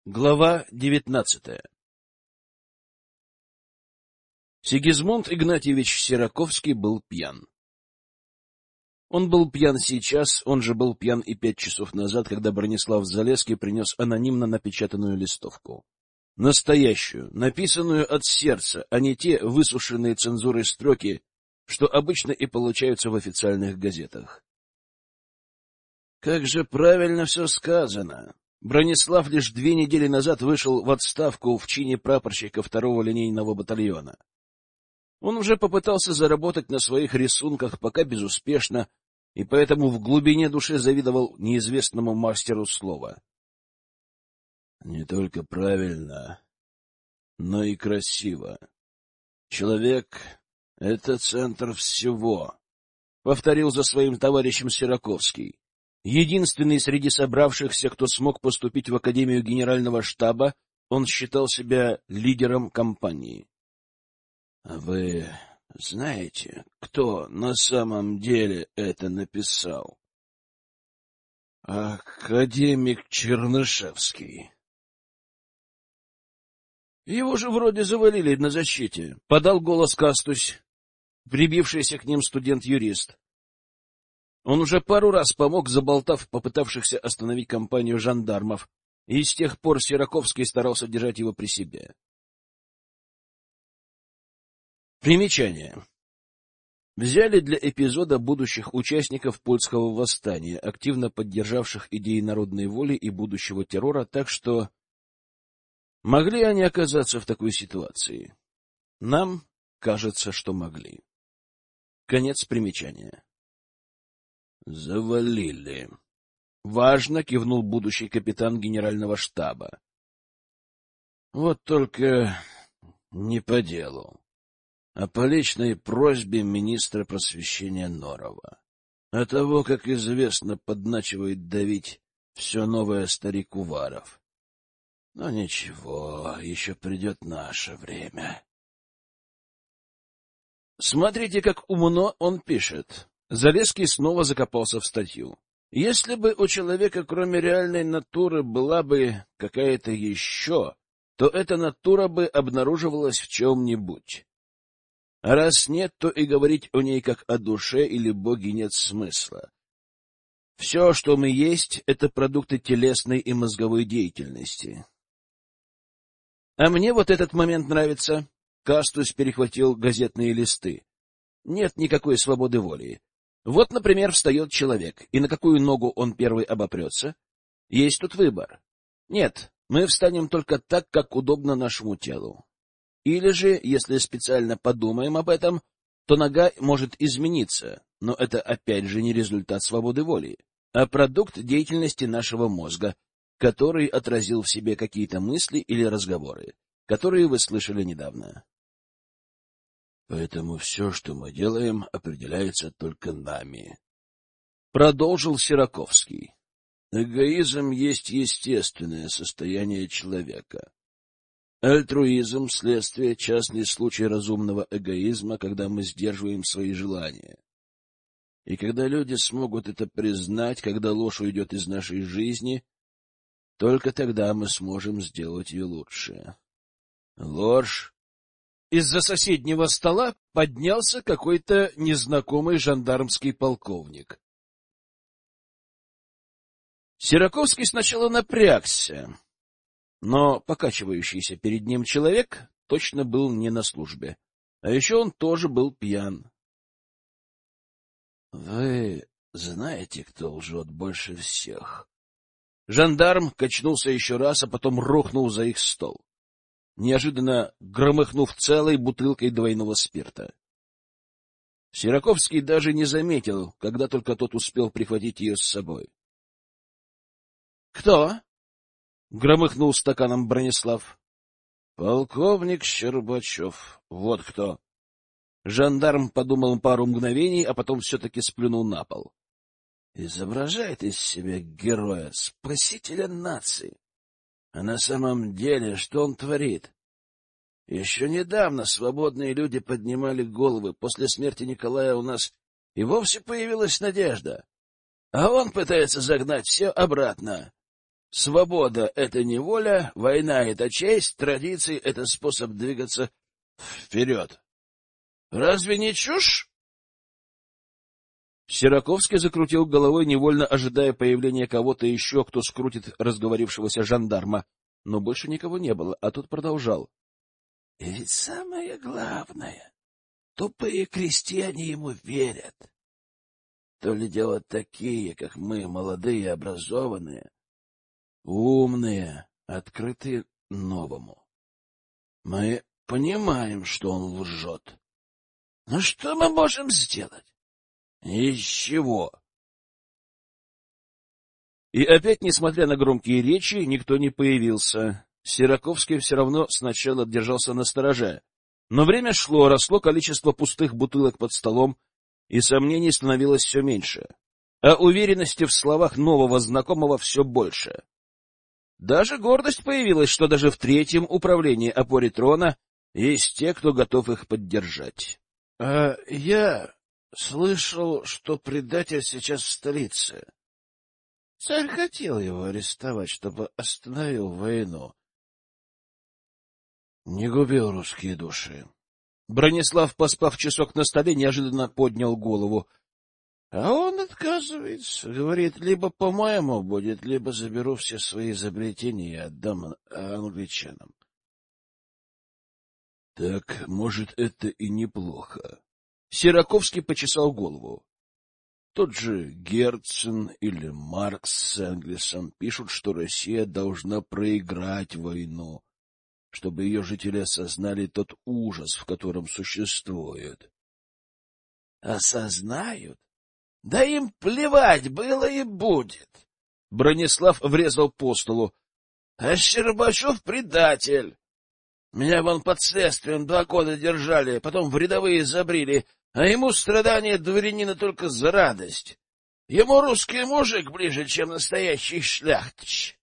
Глава 19. Сигизмунд Игнатьевич Сираковский был пьян. Он был пьян сейчас, он же был пьян и 5 часов назад, когда Бронислав Залесский принес анонимно напечатанную листовку. Настоящую, написанную от сердца, а не те высушенные цензурой строки, что обычно и получаются в официальных газетах. Как же правильно все сказано! Бронислав лишь 2 недели назад вышел в отставку в чине прапорщика 2-го линейного батальона. Он уже попытался заработать на своих рисунках, пока безуспешно, и поэтому в глубине души завидовал неизвестному мастеру слова. Не только правильно, но и красиво. Человек — это центр всего, — повторил за своим товарищем Сираковский. Единственный среди собравшихся, кто смог поступить в Академию Генерального штаба, он считал себя лидером кампании. — А вы знаете, кто на самом деле это написал? — Академик Чернышевский. — Его же вроде завалили на защите, — подал голос Кастусь, прибившийся к ним студент-юрист. Он уже пару раз помог, заболтав попытавшихся остановить компанию жандармов, и с тех пор Сираковский старался держать его при себе. Примечание. Взяли для эпизода будущих участников Польского восстания, активно поддержавших идеи народной воли и будущего террора, так что могли они оказаться в такой ситуации? Нам кажется, что могли. Конец примечания. Завалили. Важно кивнул будущий капитан генерального штаба. Вот только не по делу, а по личной просьбе министра просвещения Норова. А того, как известно, подначивает давить все новое старик Уваров. Но ничего, еще придет наше время. Смотрите, как умно он пишет. Залесский снова закопался в статью. Если бы у человека, кроме реальной натуры, была бы какая-то еще, то эта натура бы обнаруживалась в чем-нибудь. А раз нет, то и говорить о ней как о душе или боге нет смысла. Все, что мы есть, — это продукты телесной и мозговой деятельности. А мне вот этот момент нравится. Кастусь перехватил газетные листы. Нет никакой свободы воли. Вот, например, встает человек, и на какую ногу он первый обопрется? Есть тут выбор. Нет, мы встанем только так, как удобно нашему телу. Или же, если специально подумаем об этом, то нога может измениться, но это опять же не результат свободы воли, а продукт деятельности нашего мозга, который отразил в себе какие-то мысли или разговоры, которые вы слышали недавно. Поэтому все, что мы делаем, определяется только нами. Продолжил Сираковский. Эгоизм есть естественное состояние человека. Альтруизм — следствие, частный случай разумного эгоизма, когда мы сдерживаем свои желания. И когда люди смогут это признать, когда ложь уйдет из нашей жизни, только тогда мы сможем сделать ее лучше. Ложь. Из-за соседнего стола поднялся какой-то незнакомый жандармский полковник. Сираковский сначала напрягся, но покачивающийся перед ним человек точно был не на службе, а еще он тоже был пьян. — Вы знаете, кто лжет больше всех? Жандарм качнулся еще раз, а потом рухнул за их стол, неожиданно громыхнув целой бутылкой двойного спирта. Сираковский даже не заметил, когда только тот успел прихватить ее с собой. — Кто? — громыхнул стаканом Бронислав. — Полковник Щербачев. Вот кто. Жандарм подумал пару мгновений, а потом все-таки сплюнул на пол. — Изображает из себя героя, спасителя нации. А на самом деле, что он творит? Еще недавно свободные люди поднимали головы. После смерти Николая у нас и вовсе появилась надежда. А он пытается загнать все обратно. Свобода — это не воля, война — это честь, традиции — это способ двигаться вперед. Разве не чушь? Сираковский закрутил головой, невольно ожидая появления кого-то еще, кто скрутит разговорившегося жандарма. Но больше никого не было, а тот продолжал. — И ведь самое главное, тупые крестьяне ему верят. То ли дело такие, как мы, молодые, образованные, умные, открытые новому. Мы понимаем, что он лжет. Но что мы можем сделать? Ничего. И опять, несмотря на громкие речи, никто не появился. Сираковский все равно сначала держался настороже. Но время шло, росло количество пустых бутылок под столом, и сомнений становилось все меньше, а уверенности в словах нового знакомого все больше. Даже гордость появилась, что даже в третьем управлении опоре трона есть те, кто готов их поддержать. — Я слышал, что предатель сейчас в столице. Царь хотел его арестовать, чтобы остановил войну. Не губил русские души. Бронислав, поспав часок на столе, неожиданно поднял голову. А он отказывается. Говорит, либо по-моему будет, либо заберу все свои изобретения и отдам англичанам. Так, может, это и неплохо. Сираковский почесал голову. Тот же Герцен или Маркс с Энгельсом пишут, что Россия должна проиграть войну, чтобы ее жители осознали тот ужас, в котором существуют. Осознают? Да им плевать было и будет. Бронислав врезал по столу. А Щербачев предатель. Меня вон под следствием 2 года держали, потом в рядовые забрили, а ему страдания дворянина только за радость. Ему русский мужик ближе, чем настоящий шляхтич.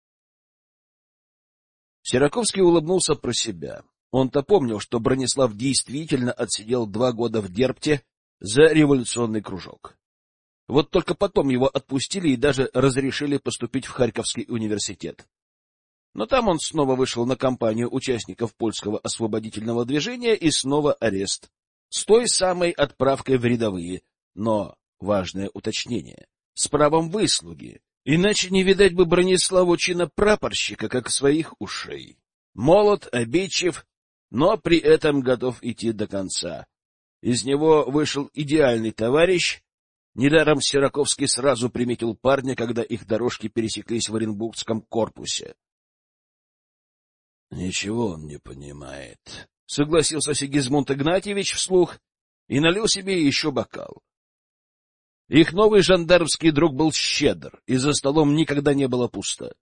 Сираковский улыбнулся про себя. Он-то помнил, что Бронислав действительно отсидел 2 года в Дербте за революционный кружок. Вот только потом его отпустили и даже разрешили поступить в Харьковский университет. Но там он снова вышел на кампанию участников польского освободительного движения и снова арест. С той самой отправкой в рядовые, но, важное уточнение, с правом выслуги. Иначе не видать бы Брониславу чина прапорщика, как своих ушей. Молод, обидчив, но при этом готов идти до конца. Из него вышел идеальный товарищ. Недаром Сираковский сразу приметил парня, когда их дорожки пересеклись в Оренбургском корпусе. — Ничего он не понимает, — согласился Сигизмунд Игнатьевич вслух и налил себе еще бокал. Их новый жандармский друг был щедр, и за столом никогда не было пусто.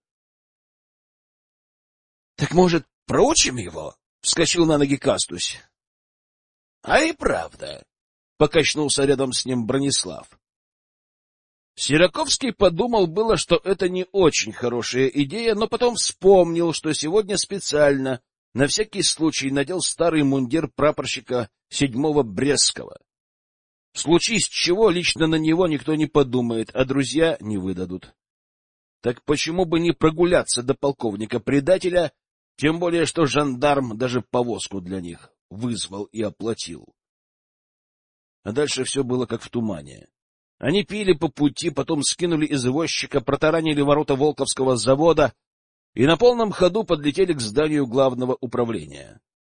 — Так, может, проучим его? — вскочил на ноги Кастусь. — А и правда, — покачнулся рядом с ним Бронислав. Сираковский подумал было, что это не очень хорошая идея, но потом вспомнил, что сегодня специально, на всякий случай, надел старый мундир прапорщика 7-го Брестского. Случись чего, лично на него никто не подумает, а друзья не выдадут. Так почему бы не прогуляться до полковника-предателя, тем более что жандарм даже повозку для них вызвал и оплатил. А дальше все было как в тумане. Они пили по пути, потом скинули извозчика, протаранили ворота Волковского завода и на полном ходу подлетели к зданию главного управления.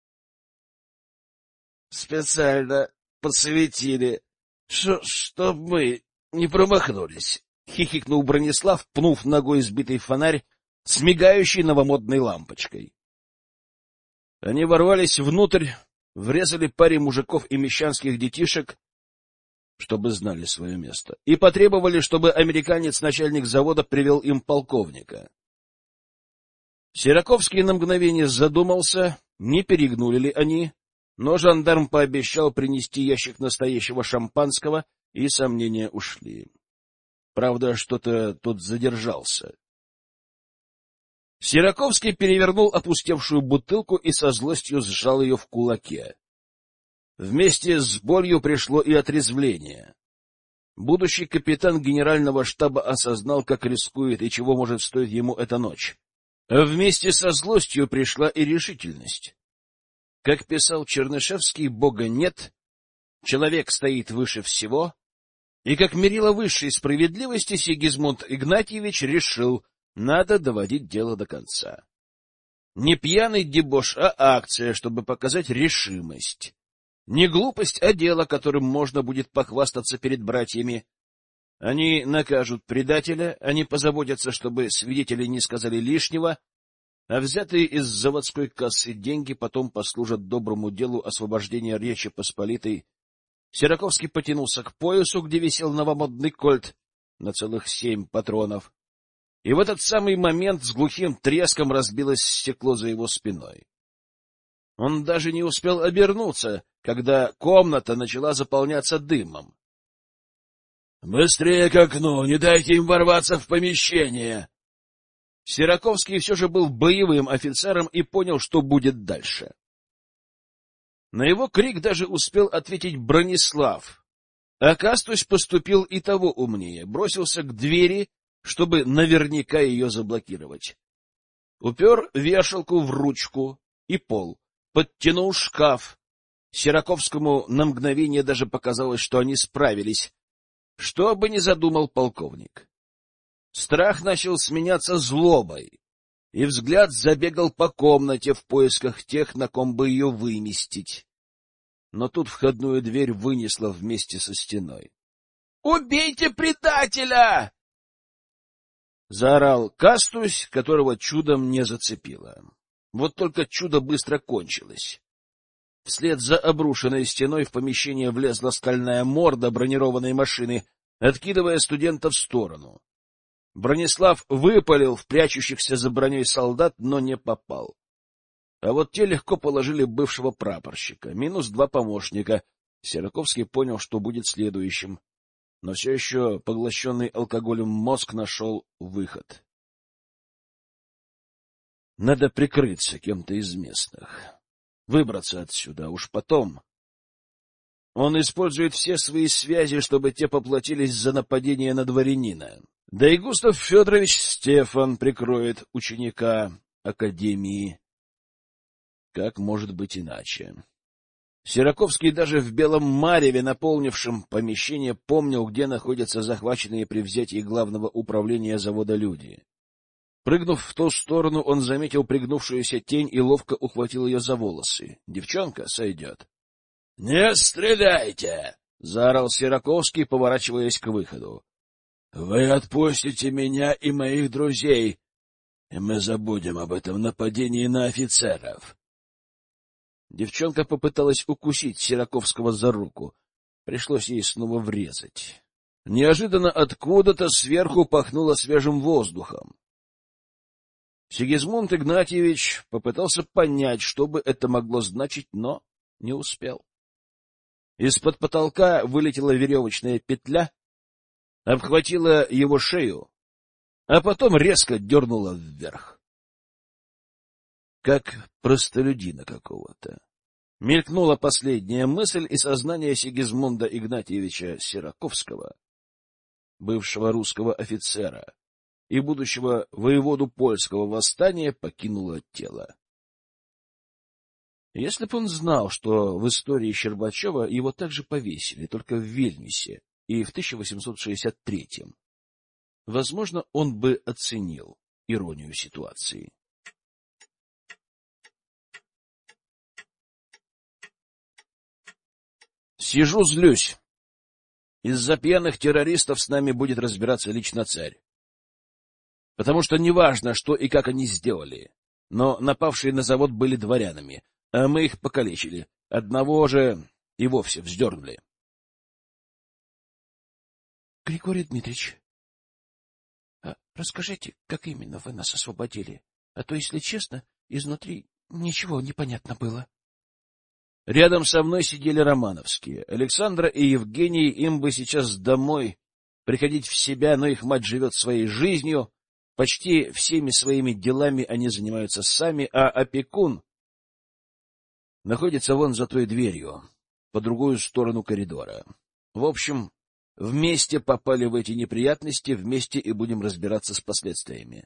— Специально подсветили, чтоб мы не промахнулись, — хихикнул Бронислав, пнув ногой сбитый фонарь с мигающей новомодной лампочкой. Они ворвались внутрь, врезали паре мужиков и мещанских детишек, чтобы знали свое место, и потребовали, чтобы американец, начальник завода, привел им полковника. Сираковский на мгновение задумался, не перегнули ли они, но жандарм пообещал принести ящик настоящего шампанского, и сомнения ушли. Правда, что-то тот задержался. Сираковский перевернул опустевшую бутылку и со злостью сжал ее в кулаке. Вместе с болью пришло и отрезвление. Будущий капитан генерального штаба осознал, как рискует и чего может стоить ему эта ночь. А вместе со злостью пришла и решительность. Как писал Чернышевский, Бога нет, человек стоит выше всего, и как мерило высшей справедливости Сигизмунд Игнатьевич решил, надо доводить дело до конца. Не пьяный дебош, а акция, чтобы показать решимость. Не глупость, а дело, которым можно будет похвастаться перед братьями. Они накажут предателя, они позаботятся, чтобы свидетели не сказали лишнего, а взятые из заводской кассы деньги потом послужат доброму делу освобождения Речи Посполитой. Сираковский потянулся к поясу, где висел новомодный кольт на целых 7 патронов. И в этот самый момент с глухим треском разбилось стекло за его спиной. Он даже не успел обернуться, когда комната начала заполняться дымом. — Быстрее к окну, не дайте им ворваться в помещение! Сираковский все же был боевым офицером и понял, что будет дальше. На его крик даже успел ответить Бронислав, а Кастусь поступил и того умнее, бросился к двери, чтобы наверняка ее заблокировать. Упер вешалку в ручку и пол, подтянул шкаф. Сираковскому на мгновение даже показалось, что они справились, что бы ни задумал полковник. Страх начал сменяться злобой, и взгляд забегал по комнате в поисках тех, на ком бы ее выместить. Но тут входную дверь вынесло вместе со стеной. — Убейте предателя! — заорал Кастусь, которого чудом не зацепило. Вот только чудо быстро кончилось. Вслед за обрушенной стеной в помещение влезла скальная морда бронированной машины, откидывая студента в сторону. Бронислав выпалил в прячущихся за броней солдат, но не попал. А вот те легко положили бывшего прапорщика. Минус 2 помощника. Сираковский понял, что будет следующим. Но все еще поглощенный алкоголем мозг нашел выход. Надо прикрыться кем-то из местных. Выбраться отсюда, уж потом. Он использует все свои связи, чтобы те поплатились за нападение на дворянина. Да и Густав Федорович Стефан прикроет ученика академии. Как может быть иначе? Сираковский даже в белом мареве, наполнившем помещение, помнил, где находятся захваченные при взятии главного управления завода люди. Прыгнув в ту сторону, он заметил пригнувшуюся тень и ловко ухватил ее за волосы. Девчонка сойдет. — Не стреляйте! — заорал Сираковский, поворачиваясь к выходу. — Вы отпустите меня и моих друзей, и мы забудем об этом нападении на офицеров. Девчонка попыталась укусить Сираковского за руку. Пришлось ей снова врезать. Неожиданно откуда-то сверху пахнуло свежим воздухом. Сигизмунд Игнатьевич попытался понять, что бы это могло значить, но не успел. Из-под потолка вылетела веревочная петля, обхватила его шею, а потом резко дернула вверх. Как простолюдина какого-то. Мелькнула последняя мысль, и сознание Сигизмунда Игнатьевича Сираковского, бывшего русского офицера и будущего воеводу польского восстания, покинуло тело. Если бы он знал, что в истории Щербачева его также повесили, только в Вильнюсе и в 1863-м, возможно, он бы оценил иронию ситуации. Сижу, злюсь. Из-за пьяных террористов с нами будет разбираться лично царь. Потому что неважно, что и как они сделали, но напавшие на завод были дворянами, а мы их покалечили. Одного же и вовсе вздернули. — Григорий Дмитриевич, расскажите, как именно вы нас освободили? А то, если честно, изнутри ничего не понятно было. Рядом со мной сидели романовские. Александра и Евгений, им бы сейчас домой приходить в себя, но их мать живет своей жизнью. Почти всеми своими делами они занимаются сами, а опекун находится вон за той дверью, по другую сторону коридора. В общем, Вместе попали в эти неприятности, вместе и будем разбираться с последствиями.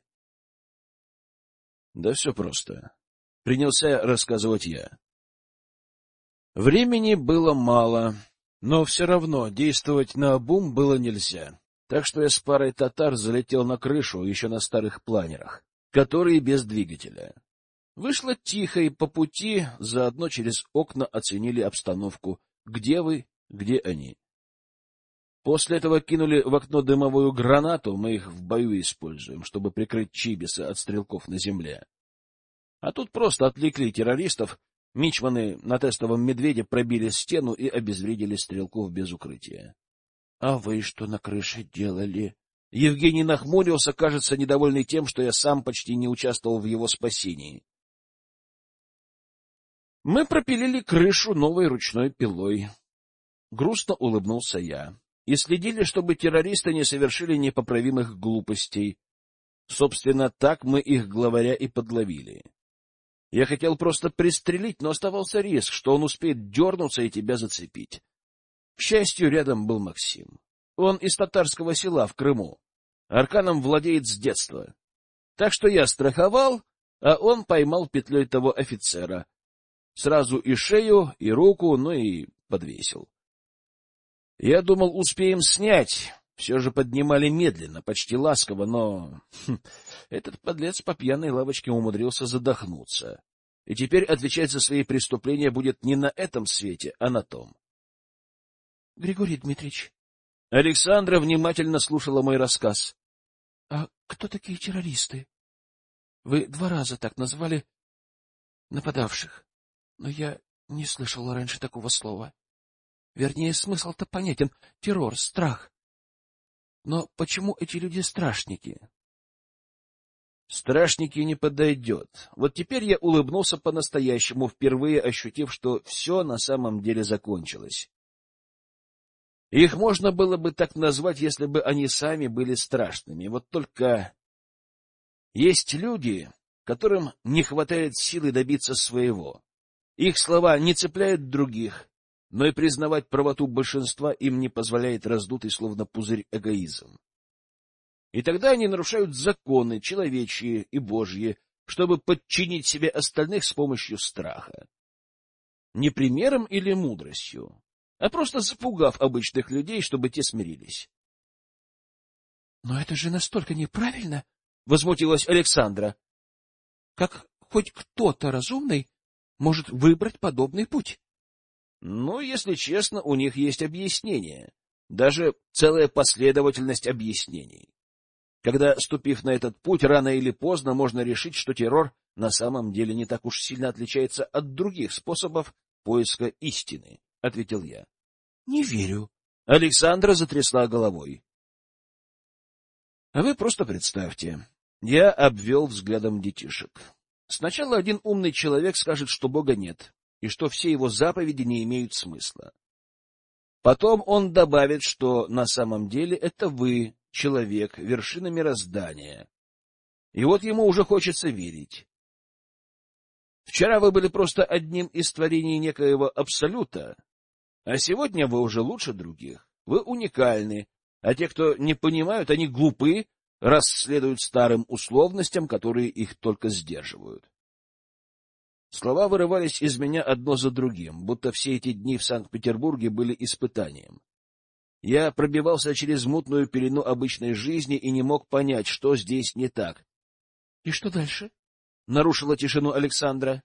Да все просто. Принялся рассказывать я. Времени было мало, но все равно действовать наобум было нельзя. Так что я с парой татар залетел на крышу еще на старых планерах, которые без двигателя. Вышло тихо, и по пути заодно через окна оценили обстановку. Где вы, где они? После этого кинули в окно дымовую гранату, мы их в бою используем, чтобы прикрыть Чибиса от стрелков на земле. А тут просто отвлекли террористов, мичманы на тестовом медведе пробили стену и обезвредили стрелков без укрытия. — А вы что на крыше делали? Евгений нахмурился, кажется, недовольный тем, что я сам почти не участвовал в его спасении. Мы пропилили крышу новой ручной пилой. Грустно улыбнулся я. И следили, чтобы террористы не совершили непоправимых глупостей. Собственно, так мы их главаря и подловили. Я хотел просто пристрелить, но оставался риск, что он успеет дернуться и тебя зацепить. К счастью, рядом был Максим. Он из татарского села в Крыму. Арканом владеет с детства. Так что я страховал, а он поймал петлей того офицера. Сразу и шею, и руку, ну и подвесил. Я думал, успеем снять. Все же поднимали медленно, почти ласково, но... этот подлец по пьяной лавочке умудрился задохнуться. И теперь отвечать за свои преступления будет не на этом свете, а на том. — Григорий Дмитриевич. Александра внимательно слушала мой рассказ. — А кто такие террористы? Вы 2 раза так назвали нападавших, но я не слышала раньше такого слова. Вернее, смысл-то понятен — террор, страх. Но почему эти люди страшники? Страшники не подойдет. Вот теперь я улыбнулся по-настоящему, впервые ощутив, что все на самом деле закончилось. Их можно было бы так назвать, если бы они сами были страшными. Вот только есть люди, которым не хватает силы добиться своего. Их слова не цепляют других, но и признавать правоту большинства им не позволяет раздутый, словно пузырь, эгоизм. И тогда они нарушают законы, человечьи и божьи, чтобы подчинить себе остальных с помощью страха. Не примером или мудростью, а просто запугав обычных людей, чтобы те смирились. — Но это же настолько неправильно, — возмутилась Александра. — Как хоть кто-то разумный может выбрать подобный путь? Ну, если честно, у них есть объяснение, даже целая последовательность объяснений. Когда, ступив на этот путь, рано или поздно можно решить, что террор на самом деле не так уж сильно отличается от других способов поиска истины, — ответил я. — Не верю. Александра затрясла головой. — А вы просто представьте. Я обвел взглядом детишек. Сначала один умный человек скажет, что Бога нет, и что все его заповеди не имеют смысла. Потом он добавит, что на самом деле это вы, человек, вершина мироздания. И вот ему уже хочется верить. Вчера вы были просто одним из творений некоего абсолюта, а сегодня вы уже лучше других. Вы уникальны, а те, кто не понимают, они глупы, раз следуют старым условностям, которые их только сдерживают. Слова вырывались из меня одно за другим, будто все эти дни в Санкт-Петербурге были испытанием. Я пробивался через мутную пелену обычной жизни и не мог понять, что здесь не так. — И что дальше? — нарушила тишину Александра.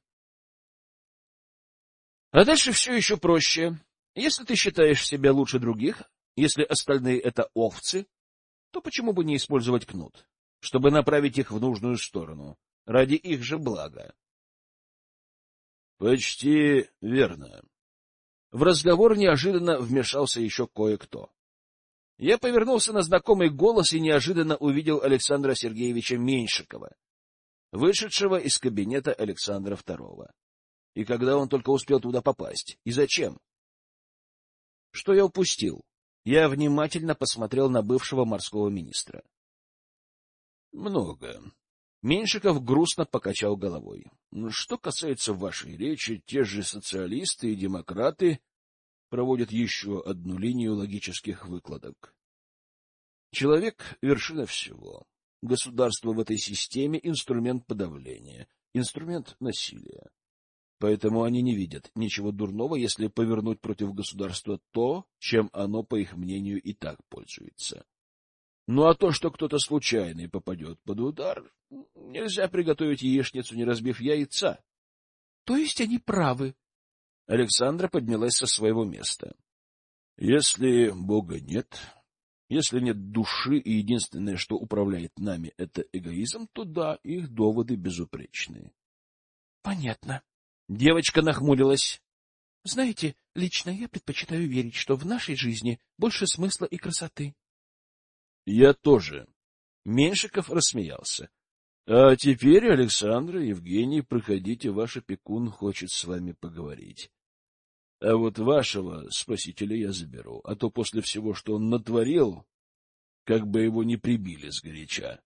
— А дальше все еще проще. Если ты считаешь себя лучше других, если остальные — это овцы, то почему бы не использовать кнут, чтобы направить их в нужную сторону, ради их же блага? — Почти верно. В разговор неожиданно вмешался еще кое-кто. Я повернулся на знакомый голос и неожиданно увидел Александра Сергеевича Меньшикова, вышедшего из кабинета Александра II. И когда он только успел туда попасть? И зачем? Что я упустил? Я внимательно посмотрел на бывшего морского министра. Много. Меньшиков грустно покачал головой. Что касается вашей речи, те же социалисты и демократы проводит еще одну линию логических выкладок. Человек — вершина всего. Государство в этой системе — инструмент подавления, инструмент насилия. Поэтому они не видят ничего дурного, если повернуть против государства то, чем оно, по их мнению, и так пользуется. Ну а то, что кто-то случайный попадет под удар, нельзя приготовить яичницу, не разбив яйца. — То есть они правы? Александра поднялась со своего места. — Если Бога нет, если нет души, и единственное, что управляет нами, это эгоизм, то да, их доводы безупречны. — Понятно. Девочка нахмурилась. — Знаете, лично я предпочитаю верить, что в нашей жизни больше смысла и красоты. — Я тоже. Меньшиков рассмеялся. — А теперь, Александра, Евгений, проходите, ваш опекун хочет с вами поговорить. А вот вашего спасителя я заберу, а то после всего, что он натворил, как бы его не прибили сгоряча.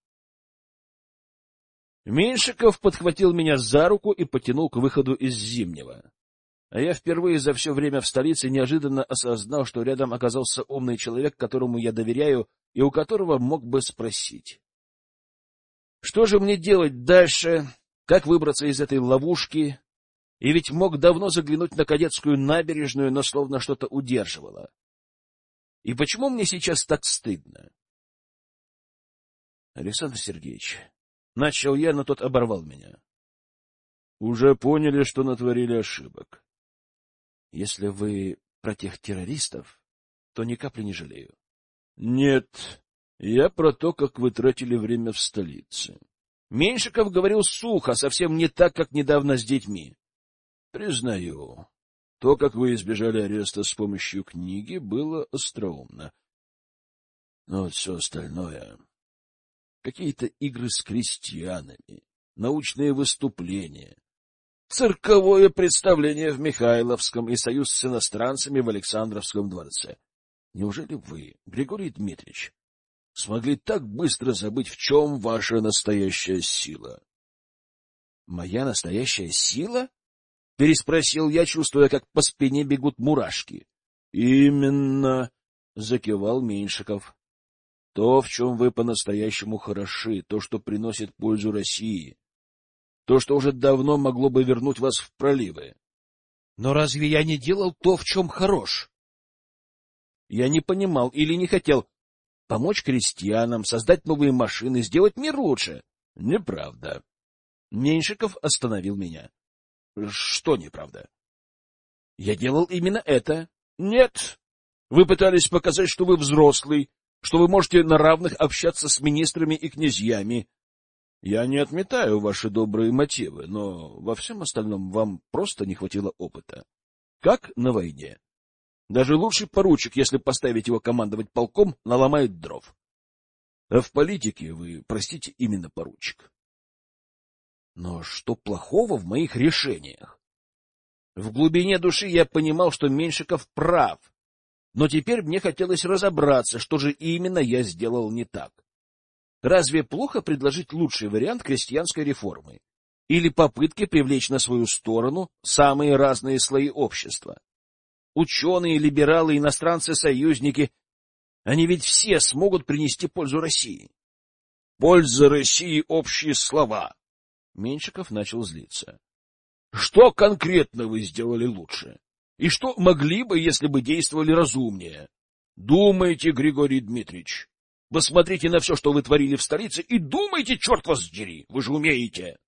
Меньшиков подхватил меня за руку и потянул к выходу из Зимнего. А я впервые за все время в столице неожиданно осознал, что рядом оказался умный человек, которому я доверяю и у которого мог бы спросить. Что же мне делать дальше? Как выбраться из этой ловушки? И ведь мог давно заглянуть на Кадетскую набережную, но словно что-то удерживало. И почему мне сейчас так стыдно? Александр Сергеевич, начал я, но тот оборвал меня. Уже поняли, что натворили ошибок. Если вы про тех террористов, то ни капли не жалею. Нет, я про то, как вы тратили время в столице. Меньшиков говорил сухо, совсем не так, как недавно с детьми. Признаю, то, как вы избежали ареста с помощью книги, было остроумно. Но вот все остальное... Какие-то игры с крестьянами, научные выступления, цирковое представление в Михайловском и союз с иностранцами в Александровском дворце. Неужели вы, Григорий Дмитриевич, смогли так быстро забыть, в чем ваша настоящая сила? — Моя настоящая сила? — переспросил я, чувствуя, как по спине бегут мурашки. — Именно, — закивал Меньшиков. То, в чем вы по-настоящему хороши, то, что приносит пользу России, то, что уже давно могло бы вернуть вас в проливы. Но разве я не делал то, в чем хорош? Я не понимал или не хотел помочь крестьянам, создать новые машины, сделать мир лучше. Неправда. Меньшиков остановил меня. Что неправда? Я делал именно это. Нет. Вы пытались показать, что вы взрослый, что вы можете на равных общаться с министрами и князьями. Я не отметаю ваши добрые мотивы, но во всем остальном вам просто не хватило опыта. Как на войне. Даже лучший поручик, если поставить его командовать полком, наломает дров. А в политике вы, простите, именно поручик. Но что плохого в моих решениях? В глубине души я понимал, что Меньшиков прав. Но теперь мне хотелось разобраться, что же именно я сделал не так. Разве плохо предложить лучший вариант крестьянской реформы? Или попытки привлечь на свою сторону самые разные слои общества? Ученые, либералы, иностранцы-союзники, они ведь все смогут принести пользу России. Польза России — общие слова. Меньшиков начал злиться. Что конкретно вы сделали лучше? И что могли бы, если бы действовали разумнее? Думайте, Григорий Дмитриевич. Посмотрите на все, что вы творили в столице, и думайте, черт вас дери, вы же умеете.